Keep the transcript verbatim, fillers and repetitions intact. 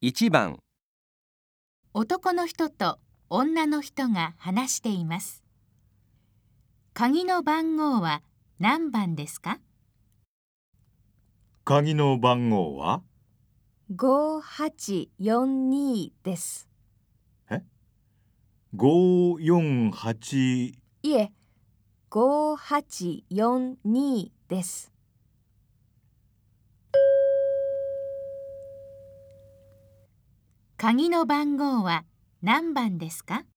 いちばん、 男の人と女の人が話しています。鍵の番号は何番ですか？ 鍵の番号はごはちよんにです。 え ごーよんはちいえ、ごはちよんにです。 鍵の番号は何番ですか？